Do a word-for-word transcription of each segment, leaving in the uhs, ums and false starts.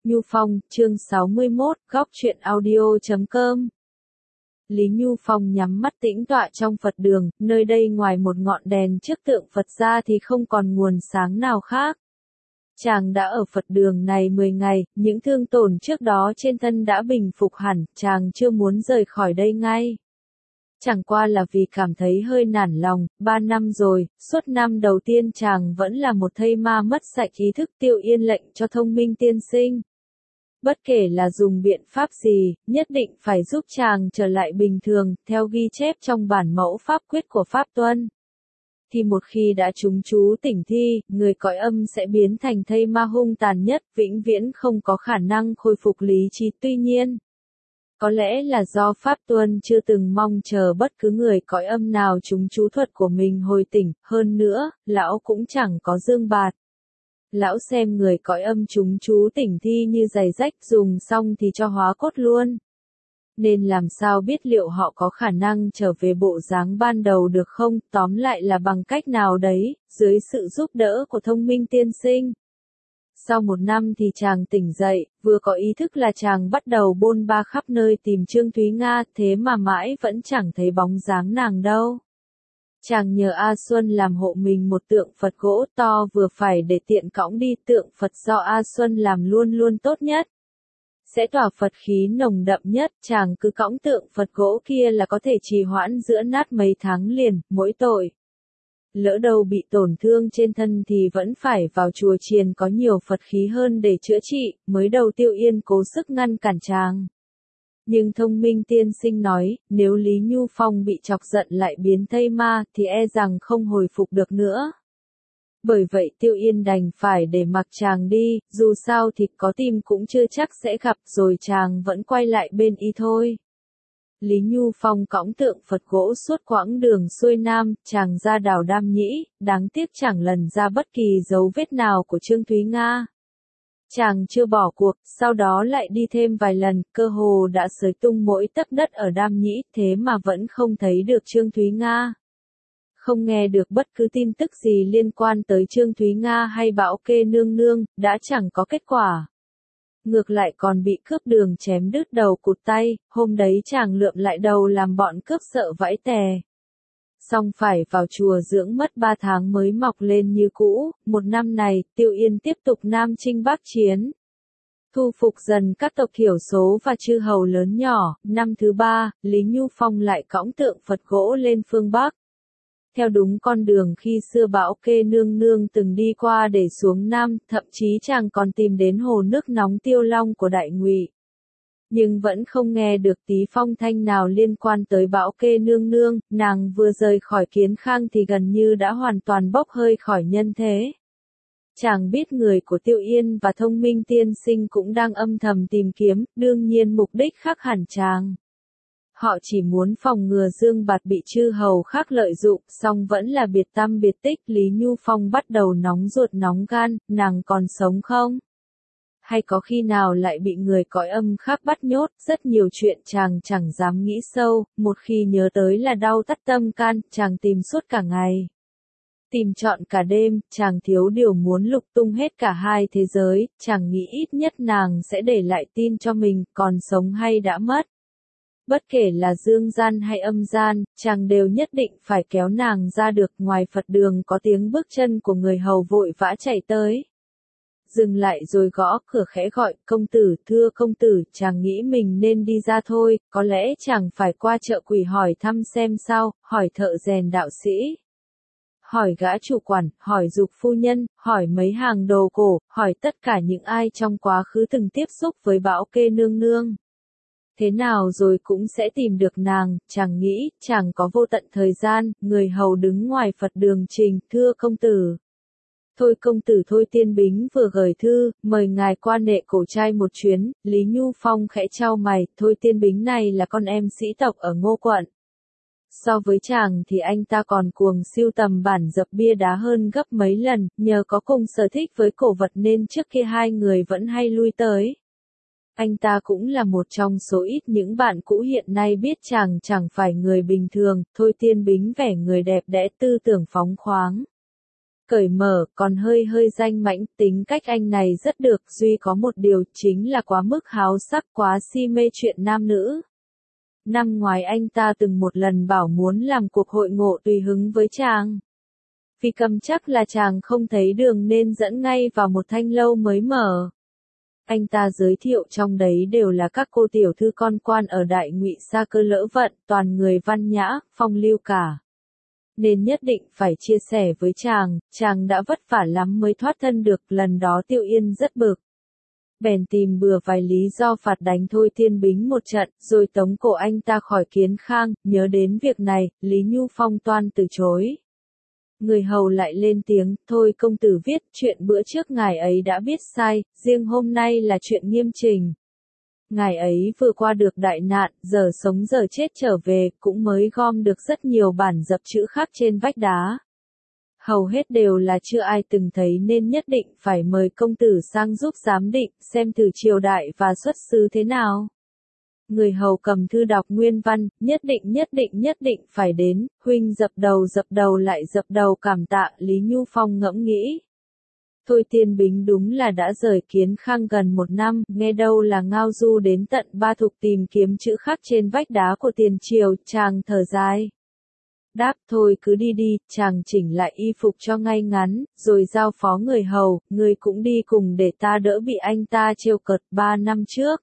Nhu Phong, chương sáu mươi mốt, góc truyện audio chấm com. Lý Nhu Phong nhắm mắt tĩnh tọa trong Phật đường, nơi đây ngoài một ngọn đèn trước tượng Phật ra thì không còn nguồn sáng nào khác. Chàng đã ở Phật đường này mười ngày, những thương tổn trước đó trên thân đã bình phục hẳn, chàng chưa muốn rời khỏi đây ngay. Chẳng qua là vì cảm thấy hơi nản lòng, ba năm rồi, suốt năm đầu tiên chàng vẫn là một thây ma mất sạch ý thức. Tiêu Yên lệnh cho Thông Minh tiên sinh. Bất kể là dùng biện pháp gì, nhất định phải giúp chàng trở lại bình thường, theo ghi chép trong bản mẫu pháp quyết của Pháp Tuân. Thì một khi đã trúng chú tỉnh thi, người cõi âm sẽ biến thành thây ma hung tàn nhất, vĩnh viễn không có khả năng khôi phục lý trí. Tuy nhiên, có lẽ là do Pháp Tuân chưa từng mong chờ bất cứ người cõi âm nào trúng chú thuật của mình hồi tỉnh, hơn nữa, lão cũng chẳng có dương bạt. Lão xem người cõi âm trúng chú tỉnh thi như giày rách, dùng xong thì cho hóa cốt luôn. Nên làm sao biết liệu họ có khả năng trở về bộ dáng ban đầu được không, tóm lại là bằng cách nào đấy, dưới sự giúp đỡ của Thông Minh tiên sinh. Sau một năm thì chàng tỉnh dậy, vừa có ý thức là chàng bắt đầu bôn ba khắp nơi tìm Trương Thúy Nga, thế mà mãi vẫn chẳng thấy bóng dáng nàng đâu. Chàng nhờ A Xuân làm hộ mình một tượng Phật gỗ to vừa phải để tiện cõng đi. Tượng Phật do A Xuân làm luôn luôn tốt nhất, sẽ tỏa Phật khí nồng đậm nhất. Chàng cứ cõng tượng Phật gỗ kia là có thể trì hoãn giữa nát mấy tháng liền. Mỗi tội lỡ đâu bị tổn thương trên thân thì vẫn phải vào chùa chiền có nhiều Phật khí hơn để chữa trị. Mới đầu Tiêu Yên cố sức ngăn cản chàng, nhưng Thông Minh tiên sinh nói, nếu Lý Nhu Phong bị chọc giận lại biến thây ma thì e rằng không hồi phục được nữa. Bởi vậy Tiêu Yên đành phải để mặc chàng đi, dù sao thì có tìm cũng chưa chắc sẽ gặp, rồi chàng vẫn quay lại bên y thôi. Lý Nhu Phong cõng tượng Phật gỗ suốt quãng đường xuôi nam, chàng ra đảo Đam Nhĩ, đáng tiếc chẳng lần ra bất kỳ dấu vết nào của Trương Thúy Nga. Chàng chưa bỏ cuộc, sau đó lại đi thêm vài lần, cơ hồ đã xới tung mỗi tấc đất ở Đam Nhĩ, thế mà vẫn không thấy được Trương Thúy Nga. Không nghe được bất cứ tin tức gì liên quan tới Trương Thúy Nga hay Bảo Kê nương nương, đã chẳng có kết quả. Ngược lại còn bị cướp đường chém đứt đầu cụt tay, hôm đấy chàng lượm lại đầu làm bọn cướp sợ vãi tè. Xong phải vào chùa dưỡng mất ba tháng mới mọc lên như cũ. Một năm này, Tiêu Yên tiếp tục Nam Chinh Bắc Chiến, thu phục dần các tộc thiểu số và chư hầu lớn nhỏ. Năm thứ ba, Lý Nhu Phong lại cõng tượng Phật gỗ lên phương Bắc, theo đúng con đường khi xưa Bảo Kê nương nương từng đi qua để xuống Nam. Thậm chí chàng còn tìm đến hồ nước nóng Tiêu Long của Đại Ngụy, nhưng vẫn không nghe được tí phong thanh nào liên quan tới Bảo Kê nương nương. Nàng vừa rời khỏi Kiến Khang thì gần như đã hoàn toàn bốc hơi khỏi nhân thế. Chàng biết người của Tiêu Yên và Thông Minh tiên sinh cũng đang âm thầm tìm kiếm, đương nhiên mục đích khác hẳn chàng. Họ chỉ muốn phòng ngừa Dương Bạt bị chư hầu khác lợi dụng, song vẫn là biệt tăm biệt tích. Lý Nhu Phong bắt đầu nóng ruột nóng gan, nàng còn sống không? Hay có khi nào lại bị người cõi âm khác bắt nhốt? Rất nhiều chuyện chàng chẳng dám nghĩ sâu, một khi nhớ tới là đau thắt tâm can. Chàng tìm suốt cả ngày, tìm trọn cả đêm, chàng thiếu điều muốn lục tung hết cả hai thế giới. Chàng nghĩ ít nhất nàng sẽ để lại tin cho mình, còn sống hay đã mất. Bất kể là dương gian hay âm gian, chàng đều nhất định phải kéo nàng ra được. Ngoài Phật đường có tiếng bước chân của người hầu vội vã chạy tới. Dừng lại rồi gõ cửa khẽ gọi, công tử, thưa công tử. Chàng nghĩ mình nên đi ra thôi, có lẽ chàng phải qua chợ Quỷ hỏi thăm xem sao, hỏi thợ rèn đạo sĩ, hỏi gã chủ quản, hỏi Dục phu nhân, hỏi mấy hàng đồ cổ, hỏi tất cả những ai trong quá khứ từng tiếp xúc với Bảo Kê nương nương. Thế nào rồi cũng sẽ tìm được nàng. Chàng nghĩ, chàng có vô tận thời gian. Người hầu đứng ngoài Phật đường trình, thưa công tử. Thôi công tử, Thôi Tiên Bính vừa gửi thư, mời ngài qua Nệ Cổ trai một chuyến. Lý Nhu Phong khẽ chau mày, Thôi Tiên Bính này là con em sĩ tộc ở Ngô Quận. So với chàng thì anh ta còn cuồng sưu tầm bản dập bia đá hơn gấp mấy lần, nhờ có cùng sở thích với cổ vật nên trước kia hai người vẫn hay lui tới. Anh ta cũng là một trong số ít những bạn cũ hiện nay biết chàng chẳng phải người bình thường. Thôi Tiên Bính vẻ người đẹp đẽ, tư tưởng phóng khoáng, cởi mở, còn hơi hơi danh mãnh, tính cách anh này rất được, duy có một điều chính là quá mức háo sắc, quá si mê chuyện nam nữ. Năm ngoái anh ta từng một lần bảo muốn làm cuộc hội ngộ tùy hứng với chàng. Vì cầm chắc là chàng không thấy đường nên dẫn ngay vào một thanh lâu mới mở. Anh ta giới thiệu trong đấy đều là các cô tiểu thư con quan ở Đại Ngụy Sa Cơ lỡ vận, toàn người văn nhã, phong lưu cả. Nên nhất định phải chia sẻ với chàng, chàng đã vất vả lắm mới thoát thân được, lần đó Tiêu Yên rất bực. Bèn tìm bừa vài lý do phạt đánh Thôi Thiên Bính một trận, rồi tống cổ anh ta khỏi Kiến Khang, nhớ đến việc này, Lý Nhu Phong toan từ chối. Người hầu lại lên tiếng, thôi công tử viết, chuyện bữa trước ngài ấy đã biết sai, riêng hôm nay là chuyện nghiêm trình. Ngài ấy vừa qua được đại nạn, giờ sống giờ chết trở về, cũng mới gom được rất nhiều bản dập chữ khắc trên vách đá. Hầu hết đều là chưa ai từng thấy nên nhất định phải mời công tử sang giúp giám định, xem thử triều đại và xuất xứ thế nào. Người hầu cầm thư đọc nguyên văn, nhất định nhất định nhất định phải đến, huynh dập đầu dập đầu lại dập đầu cảm tạ, Lý Nhu Phong ngẫm nghĩ. Thôi Thiên Bính đúng là đã rời Kiến Khang gần một năm, nghe đâu là ngao du đến tận Ba Thục tìm kiếm chữ khắc trên vách đá của tiền triều, chàng thở dài. Đáp thôi cứ đi đi, chàng chỉnh lại y phục cho ngay ngắn, rồi giao phó người hầu, người cũng đi cùng để ta đỡ bị anh ta trêu cợt ba năm trước.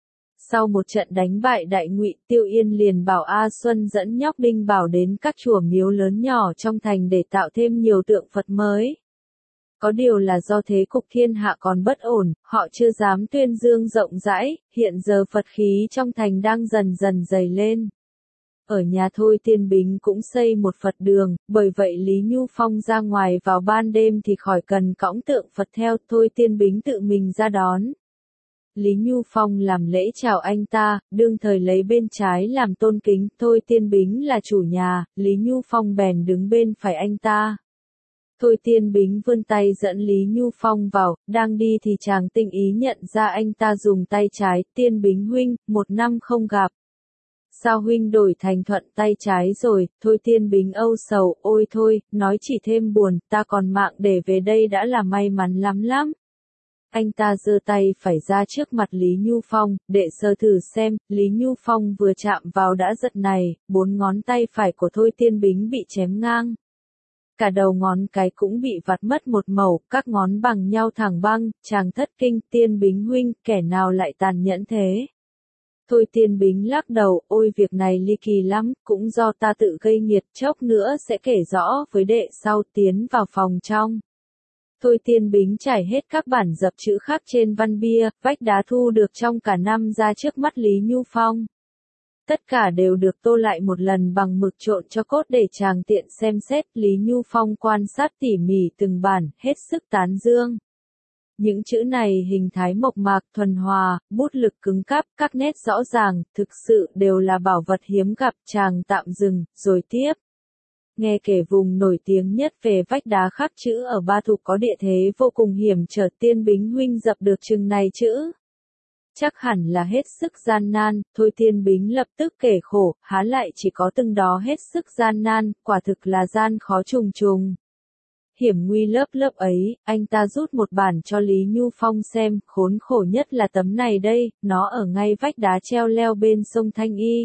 Sau một trận đánh bại Đại Ngụy, Tiêu Yên liền bảo A Xuân dẫn nhóc Đinh Bảo đến các chùa miếu lớn nhỏ trong thành để tạo thêm nhiều tượng Phật mới. Có điều là do thế cục thiên hạ còn bất ổn, họ chưa dám tuyên dương rộng rãi, hiện giờ Phật khí trong thành đang dần dần dày lên. Ở nhà Thôi Thiên Bính cũng xây một Phật đường, bởi vậy Lý Nhu Phong ra ngoài vào ban đêm thì khỏi cần cõng tượng Phật theo, Thôi Thiên Bính tự mình ra đón. Lý Nhu Phong làm lễ chào anh ta, đương thời lấy bên trái làm tôn kính, Thôi Thiên Bính là chủ nhà, Lý Nhu Phong bèn đứng bên phải anh ta. Thôi Thiên Bính vươn tay dẫn Lý Nhu Phong vào, đang đi thì chàng tinh ý nhận ra anh ta dùng tay trái, Thiên Bính huynh, một năm không gặp. Sao huynh đổi thành thuận tay trái rồi, Thôi Thiên Bính âu sầu, ôi thôi, nói chỉ thêm buồn, ta còn mạng để về đây đã là may mắn lắm lắm. Anh ta giơ tay phải ra trước mặt Lý Nhu Phong, để sơ thử xem, Lý Nhu Phong vừa chạm vào đã giật này, bốn ngón tay phải của Thôi Thiên Bính bị chém ngang. Cả đầu ngón cái cũng bị vặt mất một mẩu, các ngón bằng nhau thẳng băng, chàng thất kinh, Thiên Bính huynh, kẻ nào lại tàn nhẫn thế? Thôi Thiên Bính lắc đầu, ôi việc này ly kỳ lắm, cũng do ta tự gây nghiệt, chốc nữa sẽ kể rõ với đệ sau, tiến vào phòng trong. Thôi Thiên Bính trải hết các bản dập chữ khắc trên văn bia, vách đá thu được trong cả năm ra trước mắt Lý Nhu Phong. Tất cả đều được tô lại một lần bằng mực trộn cho cốt để chàng tiện xem xét, Lý Nhu Phong quan sát tỉ mỉ từng bản, hết sức tán dương. Những chữ này hình thái mộc mạc, thuần hòa, bút lực cứng cáp, các nét rõ ràng, thực sự đều là bảo vật hiếm gặp, chàng tạm dừng, rồi tiếp. Nghe kể vùng nổi tiếng nhất về vách đá khắc chữ ở Ba Thục có địa thế vô cùng hiểm trở, Thiên Bính huynh dập được chừng này chữ. Chắc hẳn là hết sức gian nan, Thôi Thiên Bính lập tức kể khổ, há lại chỉ có từng đó hết sức gian nan, quả thực là gian khó trùng trùng. Hiểm nguy lớp lớp ấy, anh ta rút một bản cho Lý Nhu Phong xem, khốn khổ nhất là tấm này đây, nó ở ngay vách đá treo leo bên sông Thanh Y.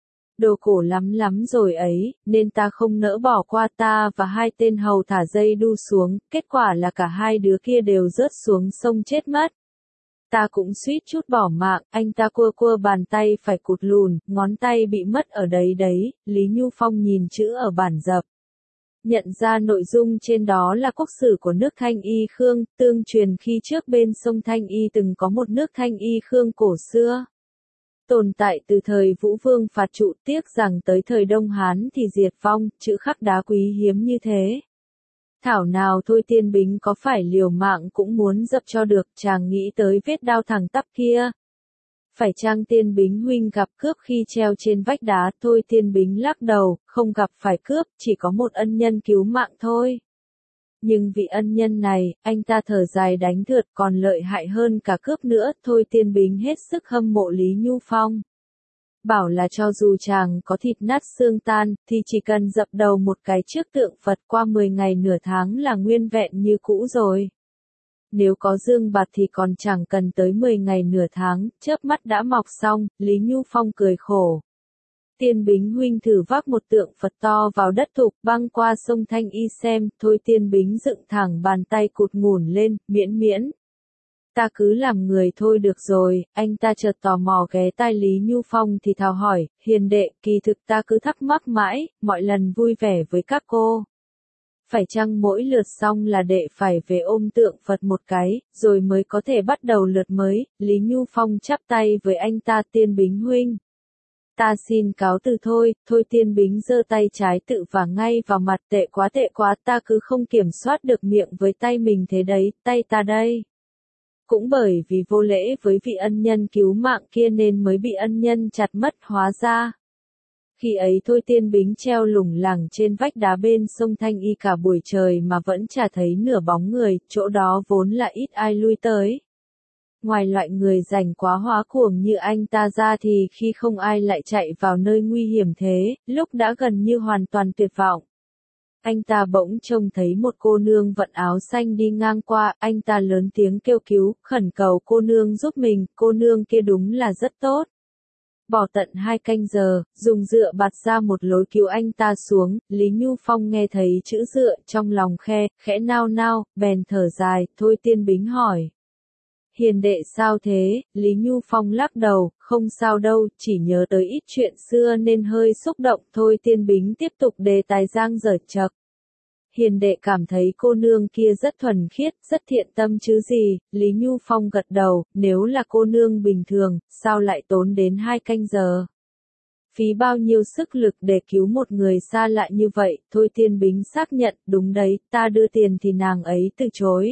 Đồ cổ lắm lắm rồi ấy, nên ta không nỡ bỏ qua, ta và hai tên hầu thả dây đu xuống, kết quả là cả hai đứa kia đều rớt xuống sông chết mất. Ta cũng suýt chút bỏ mạng, anh ta cua cua bàn tay phải cụt lùn, ngón tay bị mất ở đấy đấy, Lý Nhu Phong nhìn chữ ở bản dập. Nhận ra nội dung trên đó là quốc sử của nước Thanh Y Khương, tương truyền khi trước bên sông Thanh Y từng có một nước Thanh Y Khương cổ xưa. Tồn tại từ thời Vũ Vương phạt trụ, tiếc rằng tới thời Đông Hán thì diệt vong, chữ khắc đá quý hiếm như thế. Thảo nào Thôi Thiên Bính có phải liều mạng cũng muốn dập cho được, chàng nghĩ tới vết đao thẳng tắp kia. Phải chăng Thiên Bính huynh gặp cướp khi treo trên vách đá? Thôi Thiên Bính lắc đầu, không gặp phải cướp, chỉ có một ân nhân cứu mạng thôi. Nhưng vị ân nhân này, anh ta thở dài đánh thượt còn lợi hại hơn cả cướp nữa, Thôi Thiên Bính hết sức hâm mộ Lý Nhu Phong. Bảo là cho dù chàng có thịt nát xương tan, thì chỉ cần dập đầu một cái trước tượng Phật qua mười ngày nửa tháng là nguyên vẹn như cũ rồi. Nếu có dương bạt thì còn chẳng cần tới mười ngày nửa tháng, chớp mắt đã mọc xong, Lý Nhu Phong cười khổ. Tiên Bính huynh thử vác một tượng Phật to vào đất thục băng qua sông Thanh Y xem, thôi Tiên Bính dựng thẳng bàn tay cụt ngủn lên, miễn miễn. Ta cứ làm người thôi được rồi, anh ta chợt tò mò ghé tai Lý Nhu Phong thì thào hỏi, hiền đệ, kỳ thực ta cứ thắc mắc mãi, mọi lần vui vẻ với các cô. Phải chăng mỗi lượt xong là đệ phải về ôm tượng Phật một cái, rồi mới có thể bắt đầu lượt mới, Lý Nhu Phong chắp tay với anh ta Tiên Bính huynh. Ta xin cáo từ thôi, thôi Tiên Bính giơ tay trái tự vả ngay vào mặt tệ quá tệ quá ta cứ không kiểm soát được miệng với tay mình thế đấy, tay ta đây. Cũng bởi vì vô lễ với vị ân nhân cứu mạng kia nên mới bị ân nhân chặt mất hóa ra. Khi ấy thôi Tiên Bính treo lủng lẳng trên vách đá bên sông Thanh Y cả buổi trời mà vẫn chả thấy nửa bóng người, chỗ đó vốn là ít ai lui tới. Ngoài loại người rảnh quá hóa cuồng như anh ta ra thì khi không ai lại chạy vào nơi nguy hiểm thế, lúc đã gần như hoàn toàn tuyệt vọng. Anh ta bỗng trông thấy một cô nương vận áo xanh đi ngang qua, anh ta lớn tiếng kêu cứu, khẩn cầu cô nương giúp mình, cô nương kia đúng là rất tốt. Bỏ tận hai canh giờ, dùng dựa bạt ra một lối cứu anh ta xuống, Lý Nhu Phong nghe thấy chữ dựa trong lòng khe, khẽ nao nao, bèn thở dài, thôi Tiên Bính hỏi. Hiền đệ sao thế, Lý Nhu Phong lắc đầu, không sao đâu, chỉ nhớ tới ít chuyện xưa nên hơi xúc động, thôi Tiên Bính tiếp tục đề tài giang dở chậc. Hiền đệ cảm thấy cô nương kia rất thuần khiết, rất thiện tâm chứ gì, Lý Nhu Phong gật đầu, nếu là cô nương bình thường, sao lại tốn đến hai canh giờ. Phí bao nhiêu sức lực để cứu một người xa lạ như vậy, thôi Tiên Bính xác nhận, đúng đấy, ta đưa tiền thì nàng ấy từ chối.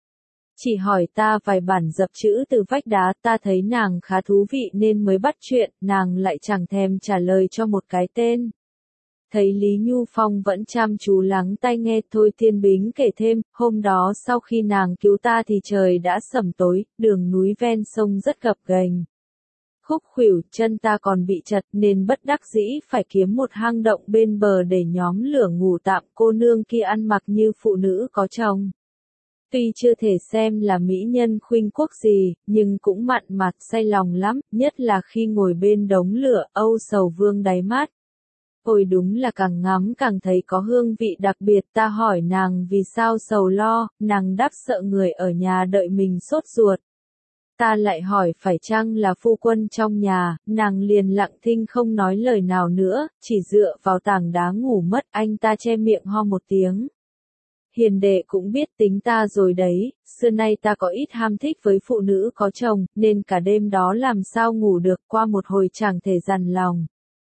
Chỉ hỏi ta vài bản dập chữ từ vách đá, ta thấy nàng khá thú vị nên mới bắt chuyện, nàng lại chẳng thèm trả lời cho một cái tên. Thấy Lý Nhu Phong vẫn chăm chú lắng tai nghe, thôi Tiên Bính kể thêm, hôm đó sau khi nàng cứu ta thì trời đã sẩm tối, đường núi ven sông rất gập ghềnh. Khúc khuỷu, chân ta còn bị chật nên bất đắc dĩ phải kiếm một hang động bên bờ để nhóm lửa ngủ tạm, cô nương kia ăn mặc như phụ nữ có chồng. Tuy chưa thể xem là mỹ nhân khuynh quốc gì, nhưng cũng mặn mặt say lòng lắm, nhất là khi ngồi bên đống lửa, âu sầu vương đáy mắt. Ôi đúng là càng ngắm càng thấy có hương vị đặc biệt, ta hỏi nàng vì sao sầu lo, nàng đáp sợ người ở nhà đợi mình sốt ruột. Ta lại hỏi phải chăng là phu quân trong nhà, nàng liền lặng thinh không nói lời nào nữa, chỉ dựa vào tảng đá ngủ mất, anh ta che miệng ho một tiếng. Hiền đệ cũng biết tính ta rồi đấy, xưa nay ta có ít ham thích với phụ nữ có chồng, nên cả đêm đó làm sao ngủ được, qua một hồi chẳng thể dằn lòng.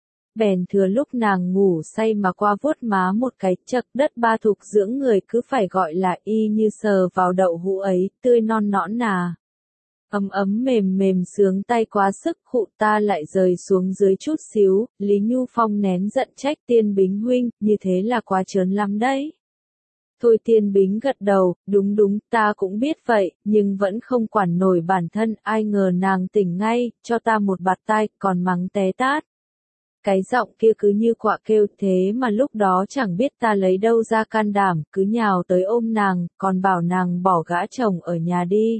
Bèn thừa lúc nàng ngủ say mà qua vuốt má một cái, chậc đất ba thục dưỡng người cứ phải gọi là y như sờ vào đậu hũ ấy, tươi non nõn nà. Ấm ấm mềm mềm sướng tay quá sức, khụ ta lại rời xuống dưới chút xíu, Lý Nhu Phong nén giận trách Tiên Bính huynh, như thế là quá trớn lắm đấy. Thôi Tiên Bính gật đầu, đúng đúng, ta cũng biết vậy, nhưng vẫn không quản nổi bản thân, ai ngờ nàng tỉnh ngay, cho ta một bạt tai, còn mắng té tát. Cái giọng kia cứ như quạ kêu, thế mà lúc đó chẳng biết ta lấy đâu ra can đảm, cứ nhào tới ôm nàng, còn bảo nàng bỏ gã chồng ở nhà đi.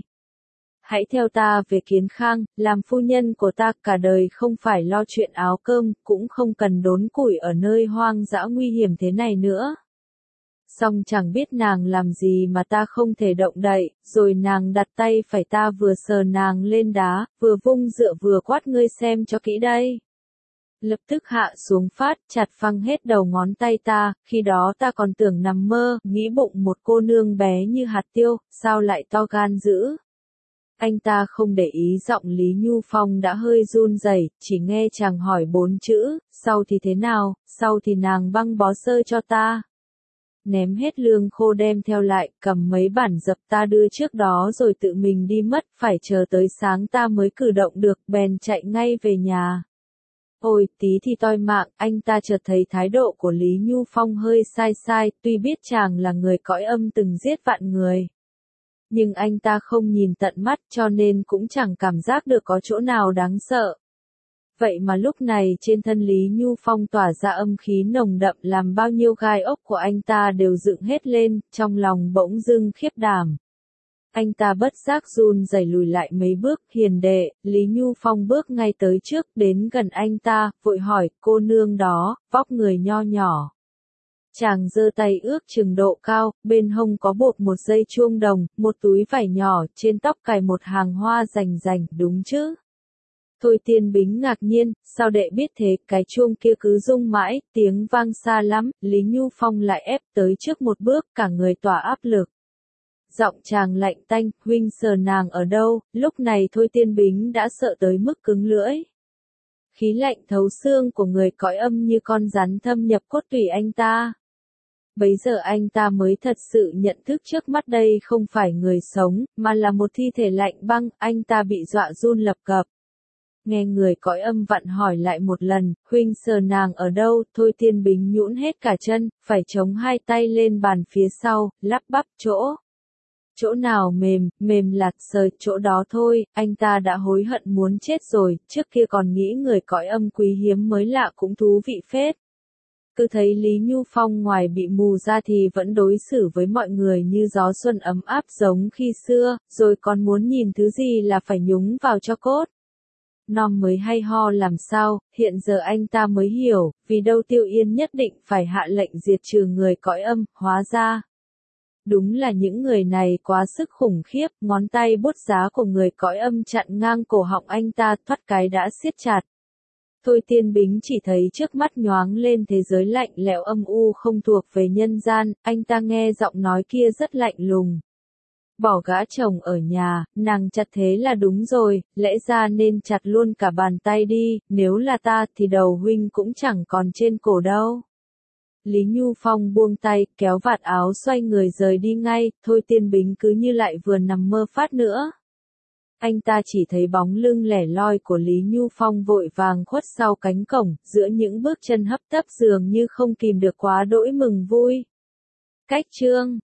Hãy theo ta về Kiến Khang, làm phu nhân của ta, cả đời không phải lo chuyện áo cơm, cũng không cần đốn củi ở nơi hoang dã nguy hiểm thế này nữa. Xong chẳng biết nàng làm gì mà ta không thể động đậy, rồi nàng đặt tay phải ta vừa sờ nàng lên đá, vừa vung dựa vừa quát ngươi xem cho kỹ đây. Lập tức hạ xuống phát, chặt phăng hết đầu ngón tay ta, khi đó ta còn tưởng nằm mơ, nghĩ bụng một cô nương bé như hạt tiêu, sao lại to gan dữ. Anh ta không để ý giọng Lý Nhu Phong đã hơi run rẩy, chỉ nghe chàng hỏi bốn chữ, sau thì thế nào, sau thì nàng băng bó sơ cho ta. Ném hết lương khô đem theo lại, cầm mấy bản dập ta đưa trước đó rồi tự mình đi mất, phải chờ tới sáng ta mới cử động được, bèn chạy ngay về nhà. Ôi, tí thì toi mạng, anh ta chợt thấy thái độ của Lý Nhu Phong hơi sai sai, tuy biết chàng là người cõi âm từng giết vạn người. Nhưng anh ta không nhìn tận mắt cho nên cũng chẳng cảm giác được có chỗ nào đáng sợ. Vậy mà lúc này trên thân Lý Nhu Phong tỏa ra âm khí nồng đậm làm bao nhiêu gai ốc của anh ta đều dựng hết lên, trong lòng bỗng dưng khiếp đảm. Anh ta bất giác run rẩy lùi lại mấy bước, hiền đệ, Lý Nhu Phong bước ngay tới trước, đến gần anh ta, vội hỏi, cô nương đó, vóc người nho nhỏ. Chàng giơ tay ước chừng độ cao, bên hông có buộc một dây chuông đồng, một túi vải nhỏ, trên tóc cài một hàng hoa rành rành, đúng chứ? Thôi Tiên Bính ngạc nhiên, sao đệ biết thế, cái chuông kia cứ rung mãi, tiếng vang xa lắm, Lý Nhu Phong lại ép tới trước một bước, cả người tỏa áp lực. Giọng chàng lạnh tanh, huynh sờ nàng ở đâu, lúc này Thôi Tiên Bính đã sợ tới mức cứng lưỡi. Khí lạnh thấu xương của người cõi âm như con rắn thâm nhập cốt tủy anh ta. Bấy giờ anh ta mới thật sự nhận thức trước mắt đây không phải người sống, mà là một thi thể lạnh băng, anh ta bị dọa run lập cập. Nghe người cõi âm vặn hỏi lại một lần, huynh sờ nàng ở đâu, Thôi Tiên Bính nhũn hết cả chân, phải chống hai tay lên bàn phía sau, lắp bắp chỗ. Chỗ nào mềm, mềm lạt sờ, chỗ đó thôi, anh ta đã hối hận muốn chết rồi, trước kia còn nghĩ người cõi âm quý hiếm mới lạ cũng thú vị phết. Cứ thấy Lý Nhu Phong ngoài bị mù ra thì vẫn đối xử với mọi người như gió xuân ấm áp giống khi xưa, rồi còn muốn nhìn thứ gì là phải nhúng vào cho cốt. Nom mới hay ho làm sao, hiện giờ anh ta mới hiểu, vì đâu Tiêu Yên nhất định phải hạ lệnh diệt trừ người cõi âm, hóa ra. Đúng là những người này quá sức khủng khiếp, ngón tay bút giá của người cõi âm chặn ngang cổ họng anh ta, thoát cái đã siết chặt. Thôi Tiên Bính chỉ thấy trước mắt nhoáng lên thế giới lạnh lẽo âm u không thuộc về nhân gian, anh ta nghe giọng nói kia rất lạnh lùng. Bỏ gã chồng ở nhà, nàng chặt thế là đúng rồi, lẽ ra nên chặt luôn cả bàn tay đi, nếu là ta thì đầu huynh cũng chẳng còn trên cổ đâu. Lý Nhu Phong buông tay, kéo vạt áo xoay người rời đi ngay, Thôi Tiên Bính cứ như lại vừa nằm mơ phát nữa. Anh ta chỉ thấy bóng lưng lẻ loi của Lý Nhu Phong vội vàng khuất sau cánh cổng, giữa những bước chân hấp tấp dường như không kìm được quá đỗi mừng vui. Cách chương